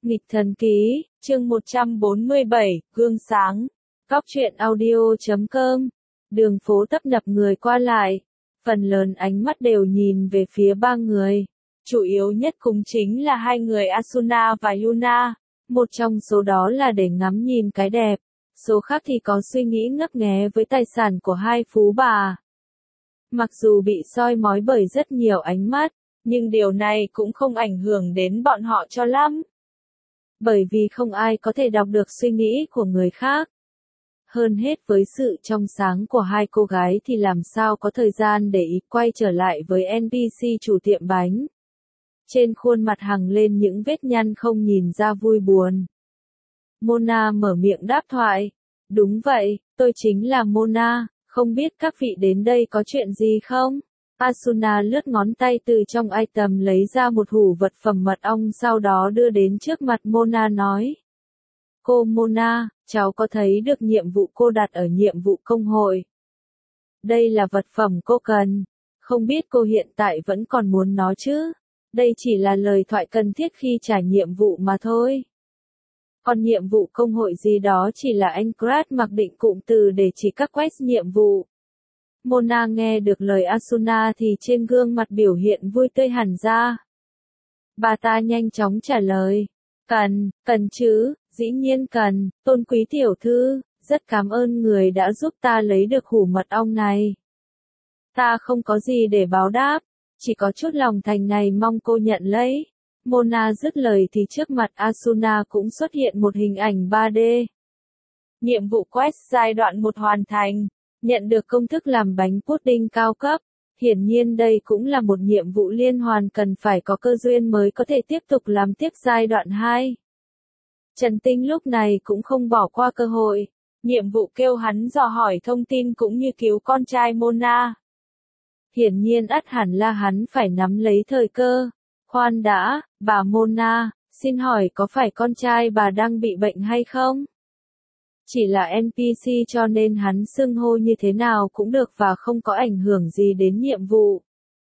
Nghịch thần ký, chương 147, gương sáng. Góc truyện audio.com. Đường phố tấp nập người qua lại. Phần lớn ánh mắt đều nhìn về phía ba người. Chủ yếu nhất cũng chính là hai người Asuna và Yuna. Một trong số đó là để ngắm nhìn cái đẹp. Số khác thì có suy nghĩ ngấp nghé với tài sản của hai phú bà. Mặc dù bị soi mói bởi rất nhiều ánh mắt, nhưng điều này cũng không ảnh hưởng đến bọn họ cho lắm. Bởi vì không ai có thể đọc được suy nghĩ của người khác. Hơn hết với sự trong sáng của hai cô gái thì làm sao có thời gian để ý quay trở lại với NPC chủ tiệm bánh. Trên khuôn mặt hằn lên những vết nhăn không nhìn ra vui buồn. Mona mở miệng đáp thoại. Đúng vậy, tôi chính là Mona, không biết các vị đến đây có chuyện gì không? Asuna lướt ngón tay từ trong item lấy ra một hũ vật phẩm mật ong sau đó đưa đến trước mặt Mona nói. Cô Mona, cháu có thấy được nhiệm vụ cô đặt ở nhiệm vụ công hội. Đây là vật phẩm cô cần. Không biết cô hiện tại vẫn còn muốn nó chứ? Đây chỉ là lời thoại cần thiết khi trả nhiệm vụ mà thôi. Còn nhiệm vụ công hội gì đó chỉ là anh Krat mặc định cụm từ để chỉ các quest nhiệm vụ. Mona nghe được lời Asuna thì trên gương mặt biểu hiện vui tươi hẳn ra. Bà ta nhanh chóng trả lời. Cần chứ, dĩ nhiên cần, tôn quý tiểu thư, rất cảm ơn người đã giúp ta lấy được hũ mật ong này. Ta không có gì để báo đáp, chỉ có chút lòng thành này mong cô nhận lấy. Mona dứt lời thì trước mặt Asuna cũng xuất hiện một hình ảnh 3D. Nhiệm vụ quest giai đoạn 1 hoàn thành. Nhận được công thức làm bánh pudding cao cấp. Hiển nhiên đây cũng là một nhiệm vụ liên hoàn cần phải có cơ duyên mới có thể tiếp tục làm tiếp giai đoạn 2. Trần Tinh lúc này cũng không bỏ qua cơ hội. Nhiệm vụ kêu hắn dò hỏi thông tin cũng như cứu con trai Mona. Hiển nhiên ắt hẳn là hắn phải nắm lấy thời cơ. Khoan đã, bà Mona, xin hỏi có phải con trai bà đang bị bệnh hay không? Chỉ là NPC cho nên hắn xưng hô như thế nào cũng được và không có ảnh hưởng gì đến nhiệm vụ.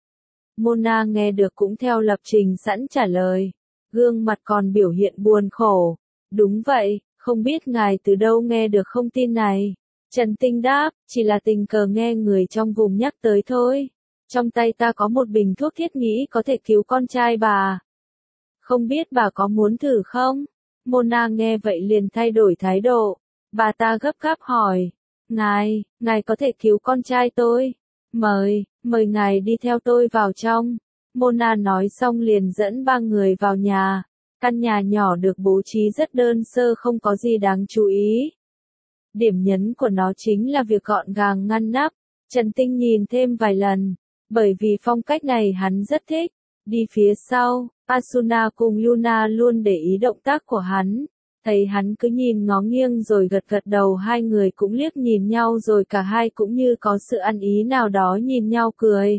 Mona nghe được cũng theo lập trình sẵn trả lời. Gương mặt còn biểu hiện buồn khổ. Đúng vậy, không biết ngài từ đâu nghe được thông tin này. Trần Tinh đáp, chỉ là tình cờ nghe người trong vùng nhắc tới thôi. Trong tay ta có một bình thuốc thiết nghĩ có thể cứu con trai bà. Không biết bà có muốn thử không? Mona nghe vậy liền thay đổi thái độ. Bà ta gấp gáp hỏi. Ngài có thể cứu con trai tôi. Mời ngài đi theo tôi vào trong. Mona nói xong liền dẫn ba người vào nhà. Căn nhà nhỏ được bố trí rất đơn sơ không có gì đáng chú ý. Điểm nhấn của nó chính là việc gọn gàng ngăn nắp. Trần Tinh nhìn thêm vài lần. Bởi vì phong cách này hắn rất thích. Đi phía sau, Asuna cùng Yuna luôn để ý động tác của hắn. Thấy hắn cứ nhìn ngó nghiêng rồi gật gật đầu, hai người cũng liếc nhìn nhau rồi cả hai cũng như có sự ăn ý nào đó nhìn nhau cười.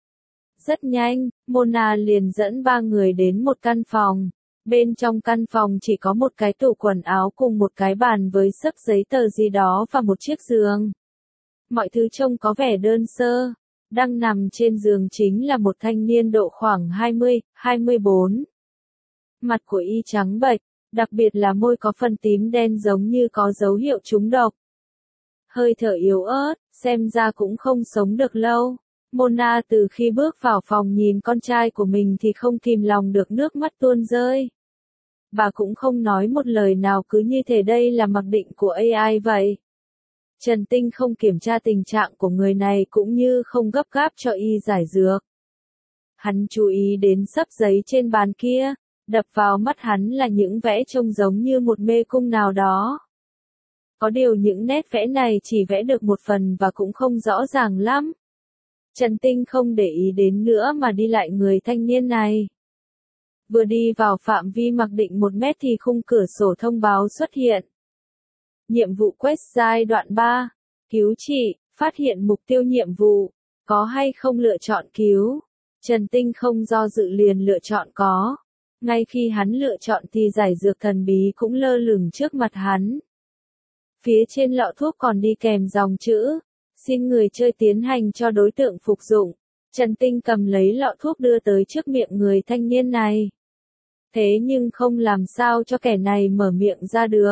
Rất nhanh, Mona liền dẫn ba người đến một căn phòng. Bên trong căn phòng chỉ có một cái tủ quần áo cùng một cái bàn với xấp giấy tờ gì đó và một chiếc giường. Mọi thứ trông có vẻ đơn sơ. Đang nằm trên giường chính là một thanh niên độ khoảng 20, 24. Mặt của y trắng bệch, đặc biệt là môi có phần tím đen giống như có dấu hiệu trúng độc. Hơi thở yếu ớt, xem ra cũng không sống được lâu. Mona từ khi bước vào phòng nhìn con trai của mình thì không kìm lòng được nước mắt tuôn rơi. Bà cũng không nói một lời nào cứ như thể đây là mặc định của AI vậy. Trần Tinh không kiểm tra tình trạng của người này cũng như không gấp gáp cho y giải dược. Hắn chú ý đến xấp giấy trên bàn kia, đập vào mắt hắn là những vẽ trông giống như một mê cung nào đó. Có điều những nét vẽ này chỉ vẽ được một phần và cũng không rõ ràng lắm. Trần Tinh không để ý đến nữa mà đi lại người thanh niên này. Vừa đi vào phạm vi mặc định 1 mét thì khung cửa sổ thông báo xuất hiện. Nhiệm vụ quest giai đoạn 3. Cứu trị, phát hiện mục tiêu nhiệm vụ. Có hay không lựa chọn cứu? Trần Tinh không do dự liền lựa chọn có. Ngay khi hắn lựa chọn thì giải dược thần bí cũng lơ lửng trước mặt hắn. Phía trên lọ thuốc còn đi kèm dòng chữ. Xin người chơi tiến hành cho đối tượng phục dụng. Trần Tinh cầm lấy lọ thuốc đưa tới trước miệng người thanh niên này. Thế nhưng không làm sao cho kẻ này mở miệng ra được.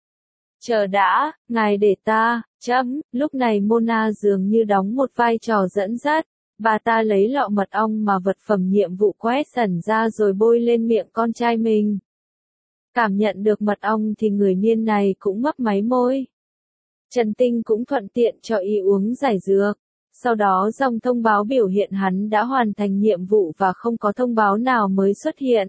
Chờ đã, ngài để ta, lúc này Mona dường như đóng một vai trò dẫn dắt. Bà ta lấy lọ mật ong mà vật phẩm nhiệm vụ quét ẩn ra rồi bôi lên miệng con trai mình. Cảm nhận được mật ong thì người niên này cũng mấp máy môi. Trần Tinh cũng thuận tiện cho y uống giải dược. Sau đó dòng thông báo biểu hiện hắn đã hoàn thành nhiệm vụ và không có thông báo nào mới xuất hiện.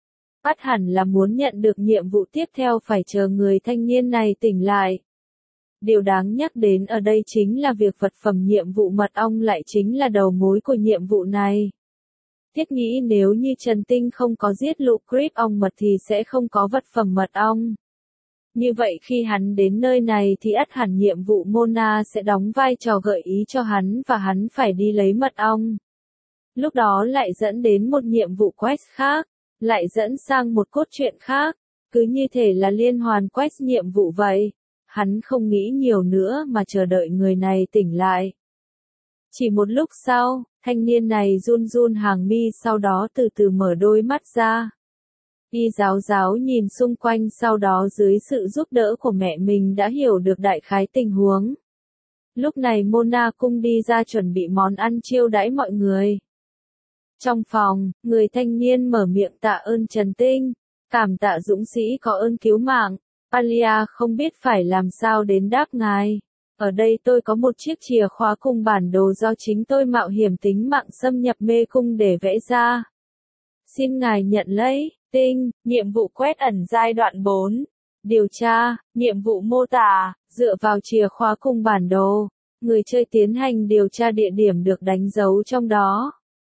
Ắt hẳn là muốn nhận được nhiệm vụ tiếp theo phải chờ người thanh niên này tỉnh lại. Điều đáng nhắc đến ở đây chính là việc vật phẩm nhiệm vụ mật ong lại chính là đầu mối của nhiệm vụ này. Thiết nghĩ nếu như Trần Tinh không có giết lũ creep ong mật thì sẽ không có vật phẩm mật ong. Như vậy khi hắn đến nơi này thì ắt hẳn nhiệm vụ Mona sẽ đóng vai trò gợi ý cho hắn và hắn phải đi lấy mật ong. Lúc đó lại dẫn đến một nhiệm vụ quest khác, lại dẫn sang một cốt truyện khác, cứ như thể là liên hoàn quest nhiệm vụ vậy. Hắn không nghĩ nhiều nữa mà chờ đợi người này tỉnh lại. Chỉ một lúc sau, thanh niên này run run hàng mi sau đó từ từ mở đôi mắt ra. Y ráo ráo nhìn xung quanh sau đó dưới sự giúp đỡ của mẹ mình đã hiểu được đại khái tình huống. Lúc này Mona cung đi ra chuẩn bị món ăn chiêu đãi mọi người. Trong phòng, người thanh niên mở miệng tạ ơn Trần Tinh, cảm tạ dũng sĩ có ơn cứu mạng. Alia không biết phải làm sao đến đáp ngài. Ở đây tôi có một chiếc chìa khóa cùng bản đồ do chính tôi mạo hiểm tính mạng xâm nhập mê cung để vẽ ra. Xin ngài nhận lấy. Tinh, nhiệm vụ quét ẩn giai đoạn 4. Điều tra, nhiệm vụ mô tả, dựa vào chìa khóa cùng bản đồ. Người chơi tiến hành điều tra địa điểm được đánh dấu trong đó.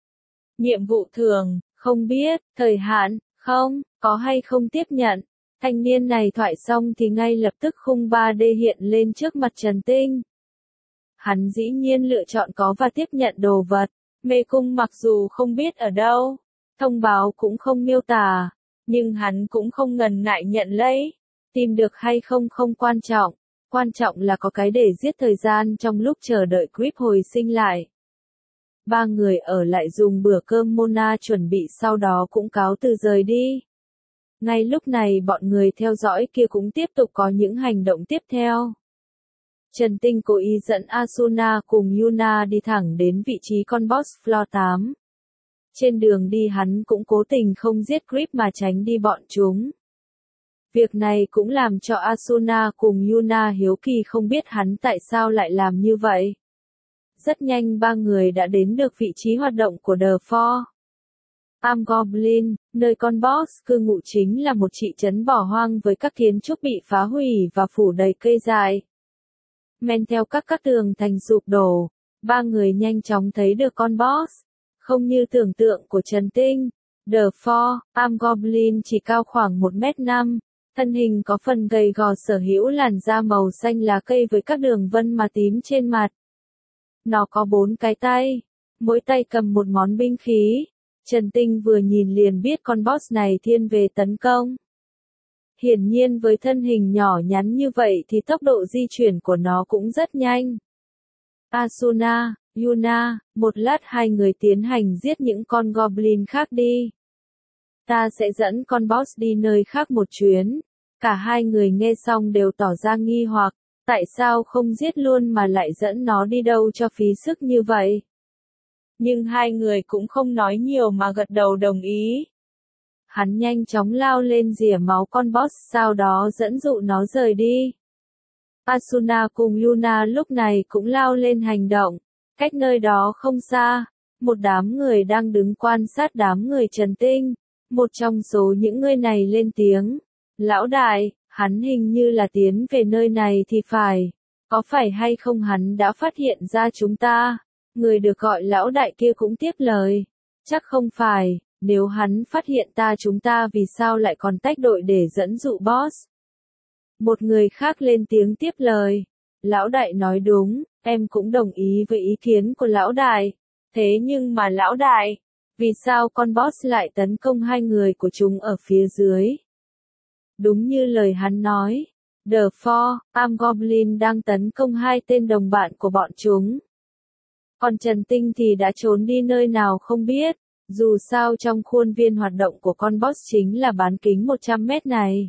Nhiệm vụ thường, không biết, thời hạn, không, có hay không tiếp nhận. Thanh niên này thoại xong thì ngay lập tức khung 3D hiện lên trước mặt Trần Tinh. Hắn dĩ nhiên lựa chọn có và tiếp nhận đồ vật. Mê cung mặc dù không biết ở đâu, thông báo cũng không miêu tả, nhưng hắn cũng không ngần ngại nhận lấy. Tìm được hay không không quan trọng là có cái để giết thời gian trong lúc chờ đợi Creep hồi sinh lại. Ba người ở lại dùng bữa cơm Mona chuẩn bị sau đó cũng cáo từ rời đi. Ngay lúc này bọn người theo dõi kia cũng tiếp tục có những hành động tiếp theo. Trần Tinh cố ý dẫn Asuna cùng Yuna đi thẳng đến vị trí con boss floor 8. Trên đường đi hắn cũng cố tình không giết Creep mà tránh đi bọn chúng. Việc này cũng làm cho Asuna cùng Yuna hiếu kỳ không biết hắn tại sao lại làm như vậy. Rất nhanh ba người đã đến được vị trí hoạt động của The Four. Am Goblin, nơi con boss cư ngụ chính là một thị trấn bỏ hoang với các kiến trúc bị phá hủy và phủ đầy cây dại. Men theo các tường thành sụp đổ, ba người nhanh chóng thấy được con boss. Không như tưởng tượng của Trần Tinh, The Four, Am Goblin chỉ cao khoảng 1m5, thân hình có phần gầy gò sở hữu làn da màu xanh lá cây với các đường vân mà tím trên mặt. Nó có 4 cái tay, mỗi tay cầm một món binh khí. Trần Tinh vừa nhìn liền biết con boss này thiên về tấn công. Hiển nhiên với thân hình nhỏ nhắn như vậy thì tốc độ di chuyển của nó cũng rất nhanh. Asuna, Yuna, một lát hai người tiến hành giết những con goblin khác đi. Ta sẽ dẫn con boss đi nơi khác một chuyến. Cả hai người nghe xong đều tỏ ra nghi hoặc, tại sao không giết luôn mà lại dẫn nó đi đâu cho phí sức như vậy. Nhưng hai người cũng không nói nhiều mà gật đầu đồng ý. Hắn nhanh chóng lao lên rỉa máu con boss sau đó dẫn dụ nó rời đi. Asuna cùng Yuna lúc này cũng lao lên hành động. Cách nơi đó không xa, một đám người đang đứng quan sát đám người Trần Tinh. Một trong số những người này lên tiếng. Lão đại, hắn hình như là tiến về nơi này thì phải. Có phải hay không hắn đã phát hiện ra chúng ta? Người được gọi lão đại kia cũng tiếp lời. Chắc không phải, nếu hắn phát hiện chúng ta vì sao lại còn tách đội để dẫn dụ boss? Một người khác lên tiếng tiếp lời. Lão đại nói đúng, em cũng đồng ý với ý kiến của lão đại. Thế nhưng mà lão đại, vì sao con boss lại tấn công hai người của chúng ở phía dưới? Đúng như lời hắn nói, The Four, Am Goblin đang tấn công hai tên đồng bạn của bọn chúng. Còn Trần Tinh thì đã trốn đi nơi nào không biết, Dù sao trong khuôn viên hoạt động của con boss chính là bán kính 100 mét này.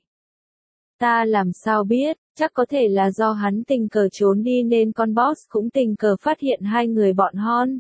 Ta làm sao biết, chắc có thể là do hắn tình cờ trốn đi nên con boss cũng tình cờ phát hiện hai người bọn Hon.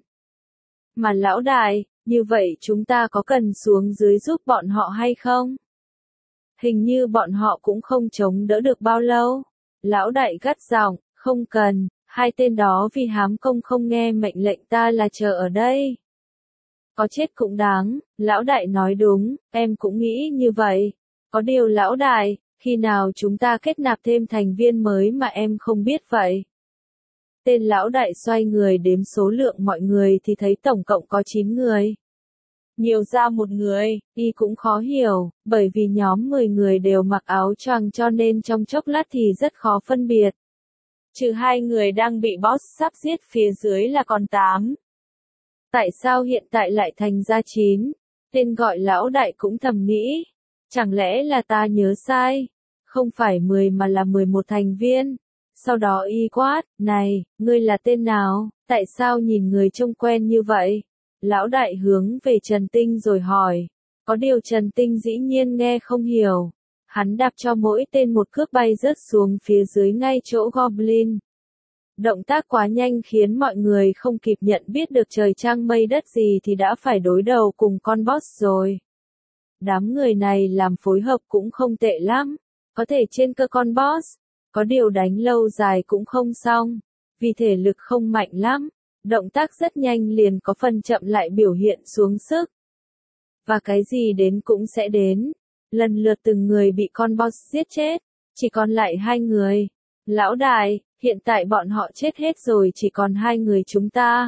Mà lão đại, như vậy chúng ta có cần xuống dưới giúp bọn họ hay không? Hình như bọn họ cũng không chống đỡ được bao lâu. Lão đại gắt giọng, không cần, hai tên đó vì hám công không nghe mệnh lệnh ta là chờ ở đây. Có chết cũng đáng, lão đại nói đúng, em cũng nghĩ như vậy. Có điều lão đại, khi nào chúng ta kết nạp thêm thành viên mới mà em không biết vậy? Tên lão đại xoay người đếm số lượng mọi người thì thấy tổng cộng có 9 người. Nhiều ra một người, y cũng khó hiểu, bởi vì nhóm 10 người đều mặc áo choàng cho nên trong chốc lát thì rất khó phân biệt. Trừ hai người đang bị boss sắp giết phía dưới là còn 8. Tại sao hiện tại lại thành ra 9? Tên gọi lão đại cũng thầm nghĩ. Chẳng lẽ là ta nhớ sai? Không phải 10 mà là 11 thành viên. Sau đó y quát, này, ngươi là tên nào? Tại sao nhìn người trông quen như vậy? Lão đại hướng về Trần Tinh rồi hỏi. Có điều Trần Tinh dĩ nhiên nghe không hiểu. Hắn đạp cho mỗi tên một cước bay rớt xuống phía dưới ngay chỗ Goblin. Động tác quá nhanh khiến mọi người không kịp nhận biết được trời trăng mây đất gì thì đã phải đối đầu cùng con boss rồi. Đám người này làm phối hợp cũng không tệ lắm. Có thể trên cơ con boss. Có điều đánh lâu dài cũng không xong. Vì thể lực không mạnh lắm. Động tác rất nhanh liền có phần chậm lại biểu hiện xuống sức. Và cái gì đến cũng sẽ đến. Lần lượt từng người bị con boss giết chết. Chỉ còn lại 2 người. Lão đại, hiện tại bọn họ chết hết rồi chỉ còn 2 người chúng ta.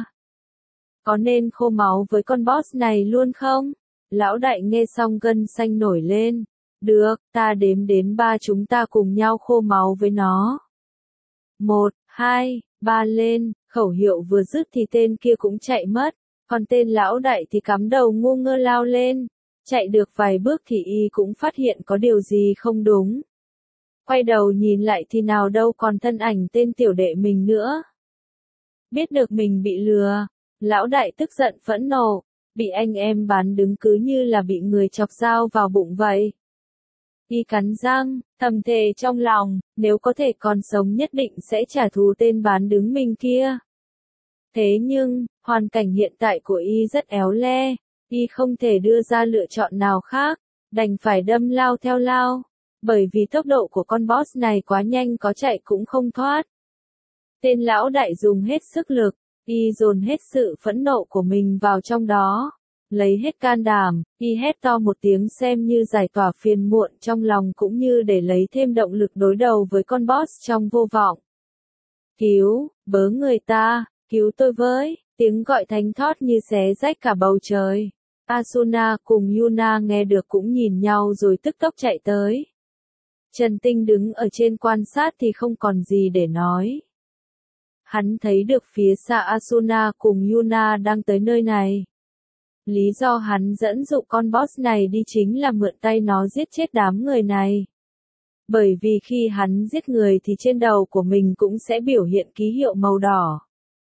Có nên khô máu với con boss này luôn không? Lão đại nghe xong gân xanh nổi lên. Được, ta đếm đến 3 chúng ta cùng nhau khô máu với nó. 1, 2, 3 lên, khẩu hiệu vừa dứt thì tên kia cũng chạy mất. Còn tên lão đại thì cắm đầu ngu ngơ lao lên. Chạy được vài bước thì y cũng phát hiện có điều gì không đúng. Quay đầu nhìn lại thì nào đâu còn thân ảnh tên tiểu đệ mình nữa. Biết được mình bị lừa, lão đại tức giận phẫn nộ, bị anh em bán đứng cứ như là bị người chọc dao vào bụng vậy. Y cắn răng, thầm thề trong lòng, nếu có thể còn sống nhất định sẽ trả thù tên bán đứng mình kia. Thế nhưng, hoàn cảnh hiện tại của y rất éo le, y không thể đưa ra lựa chọn nào khác, đành phải đâm lao theo lao. Bởi vì tốc độ của con boss này quá nhanh có chạy cũng không thoát. Tên lão đại dùng hết sức lực, y dồn hết sự phẫn nộ của mình vào trong đó. Lấy hết can đảm, y hét to một tiếng xem như giải tỏa phiền muộn trong lòng cũng như để lấy thêm động lực đối đầu với con boss trong vô vọng. Cứu, bớ người ta, cứu tôi với, tiếng gọi thánh thót như xé rách cả bầu trời. Asuna cùng Yuna nghe được cũng nhìn nhau rồi tức tốc chạy tới. Trần Tinh đứng ở trên quan sát thì không còn gì để nói. Hắn thấy được phía xa Asuna cùng Yuna đang tới nơi này. Lý do hắn dẫn dụ con boss này đi chính là mượn tay nó giết chết đám người này. Bởi vì khi hắn giết người thì trên đầu của mình cũng sẽ biểu hiện ký hiệu màu đỏ.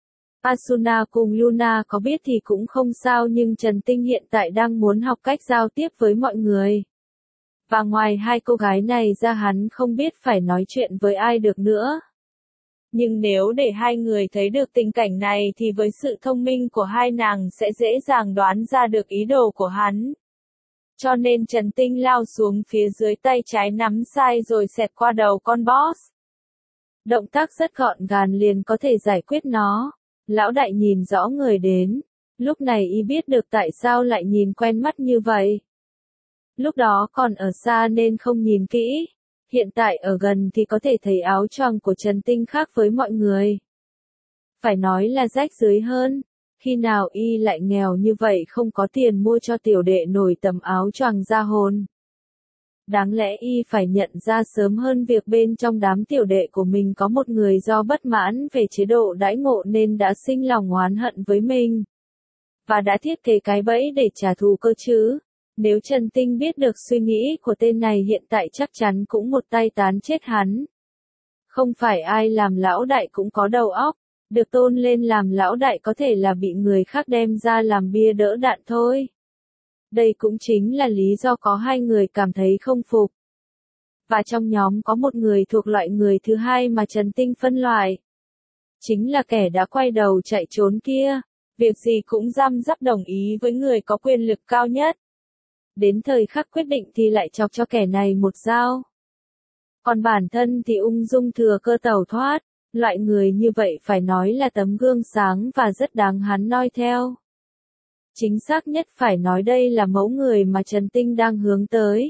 Asuna cùng Yuna có biết thì cũng không sao nhưng Trần Tinh hiện tại đang muốn học cách giao tiếp với mọi người. Và ngoài hai cô gái này ra hắn không biết phải nói chuyện với ai được nữa. Nhưng nếu để hai người thấy được tình cảnh này thì với sự thông minh của hai nàng sẽ dễ dàng đoán ra được ý đồ của hắn. Cho nên Trần Tinh lao xuống phía dưới tay trái nắm sai rồi xẹt qua đầu con boss. Động tác rất gọn gàng liền có thể giải quyết nó. Lão đại nhìn rõ người đến. Lúc này y biết được tại sao lại nhìn quen mắt như vậy. Lúc đó còn ở xa nên không nhìn kỹ. Hiện tại ở gần thì có thể thấy áo choàng của Trần Tinh khác với mọi người. Phải nói là rách rưới hơn. Khi nào y lại nghèo như vậy không có tiền mua cho tiểu đệ nổi tấm áo choàng da hồn. Đáng lẽ y phải nhận ra sớm hơn việc bên trong đám tiểu đệ của mình có một người do bất mãn về chế độ đãi ngộ nên đã sinh lòng oán hận với mình. Và đã thiết kế cái bẫy để trả thù cơ chứ. Nếu Trần Tinh biết được suy nghĩ của tên này hiện tại chắc chắn cũng một tay tán chết hắn. Không phải ai làm lão đại cũng có đầu óc, được tôn lên làm lão đại có thể là bị người khác đem ra làm bia đỡ đạn thôi. Đây cũng chính là lý do có hai người cảm thấy không phục. Và trong nhóm có một người thuộc loại người thứ hai mà Trần Tinh phân loại. Chính là kẻ đã quay đầu chạy trốn kia. Việc gì cũng răm rắp đồng ý với người có quyền lực cao nhất. Đến thời khắc quyết định thì lại chọc cho kẻ này một dao. Còn bản thân thì ung dung thừa cơ tẩu thoát. Loại người như vậy phải nói là tấm gương sáng và rất đáng hắn noi theo. Chính xác nhất phải nói đây là mẫu người mà Trần Tinh đang hướng tới.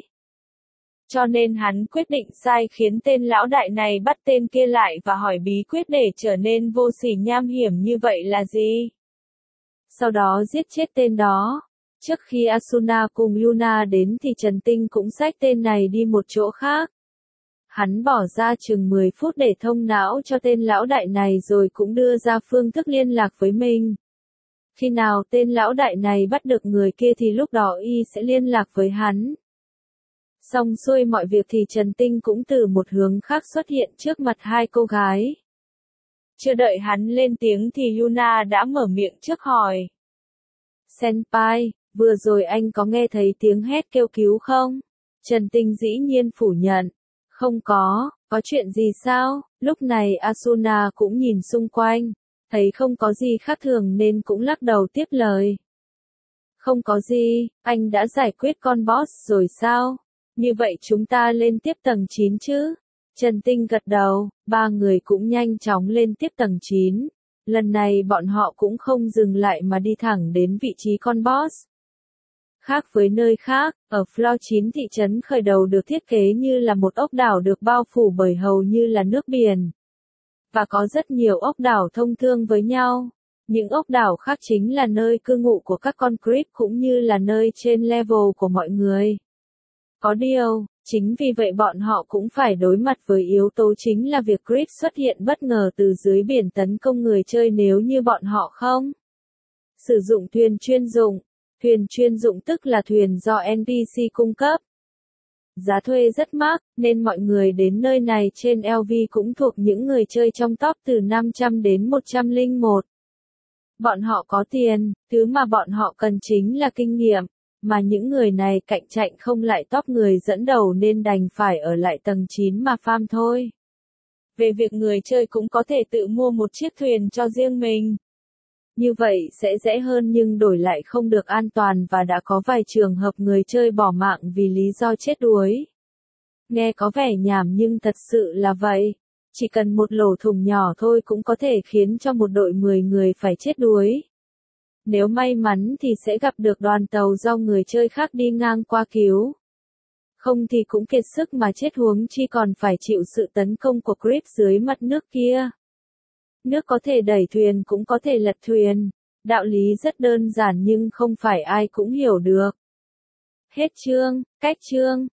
Cho nên hắn quyết định sai khiến tên lão đại này bắt tên kia lại và hỏi bí quyết để trở nên vô sỉ nham hiểm như vậy là gì. Sau đó giết chết tên đó. Trước khi Asuna cùng Yuna đến thì Trần Tinh cũng xách tên này đi một chỗ khác. Hắn bỏ ra chừng 10 phút để thông não cho tên lão đại này rồi cũng đưa ra phương thức liên lạc với mình. Khi nào tên lão đại này bắt được người kia thì lúc đó y sẽ liên lạc với hắn. Xong xuôi mọi việc thì Trần Tinh cũng từ một hướng khác xuất hiện trước mặt hai cô gái. Chưa đợi hắn lên tiếng thì Yuna đã mở miệng trước hỏi. Senpai, vừa rồi anh có nghe thấy tiếng hét kêu cứu không? Trần Tinh dĩ nhiên phủ nhận. Không có chuyện gì sao? Lúc này Asuna cũng nhìn xung quanh, thấy không có gì khác thường nên cũng lắc đầu tiếp lời. Không có gì, anh đã giải quyết con boss rồi sao? Như vậy chúng ta lên tiếp tầng 9 chứ? Trần Tinh gật đầu, ba người cũng nhanh chóng lên tiếp tầng 9. Lần này bọn họ cũng không dừng lại mà đi thẳng đến vị trí con boss. Khác với nơi khác, ở floor 9 thị trấn khởi đầu được thiết kế như là một ốc đảo được bao phủ bởi hầu như là nước biển. Và có rất nhiều ốc đảo thông thương với nhau. Những ốc đảo khác chính là nơi cư ngụ của các con creep cũng như là nơi trên level của mọi người. Có điều, chính vì vậy bọn họ cũng phải đối mặt với yếu tố chính là việc creep xuất hiện bất ngờ từ dưới biển tấn công người chơi nếu như bọn họ không sử dụng thuyền chuyên dụng. Thuyền chuyên dụng tức là thuyền do NPC cung cấp. Giá thuê rất mắc, nên mọi người đến nơi này trên LV cũng thuộc những người chơi trong top từ 500 đến 101. Bọn họ có tiền, thứ mà bọn họ cần chính là kinh nghiệm, mà những người này cạnh tranh không lại top người dẫn đầu nên đành phải ở lại tầng 9 mà farm thôi. Về việc người chơi cũng có thể tự mua một chiếc thuyền cho riêng mình. Như vậy sẽ dễ hơn nhưng đổi lại không được an toàn và đã có vài trường hợp người chơi bỏ mạng vì lý do chết đuối. Nghe có vẻ nhảm nhưng thật sự là vậy. Chỉ cần một lỗ thủng nhỏ thôi cũng có thể khiến cho một đội 10 người phải chết đuối. Nếu may mắn thì sẽ gặp được đoàn tàu do người chơi khác đi ngang qua cứu. Không thì cũng kiệt sức mà chết huống chi còn phải chịu sự tấn công của creep dưới mặt nước kia. Nước có thể đẩy thuyền cũng có thể lật thuyền. Đạo lý rất đơn giản nhưng không phải ai cũng hiểu được. Hết chương, cách chương.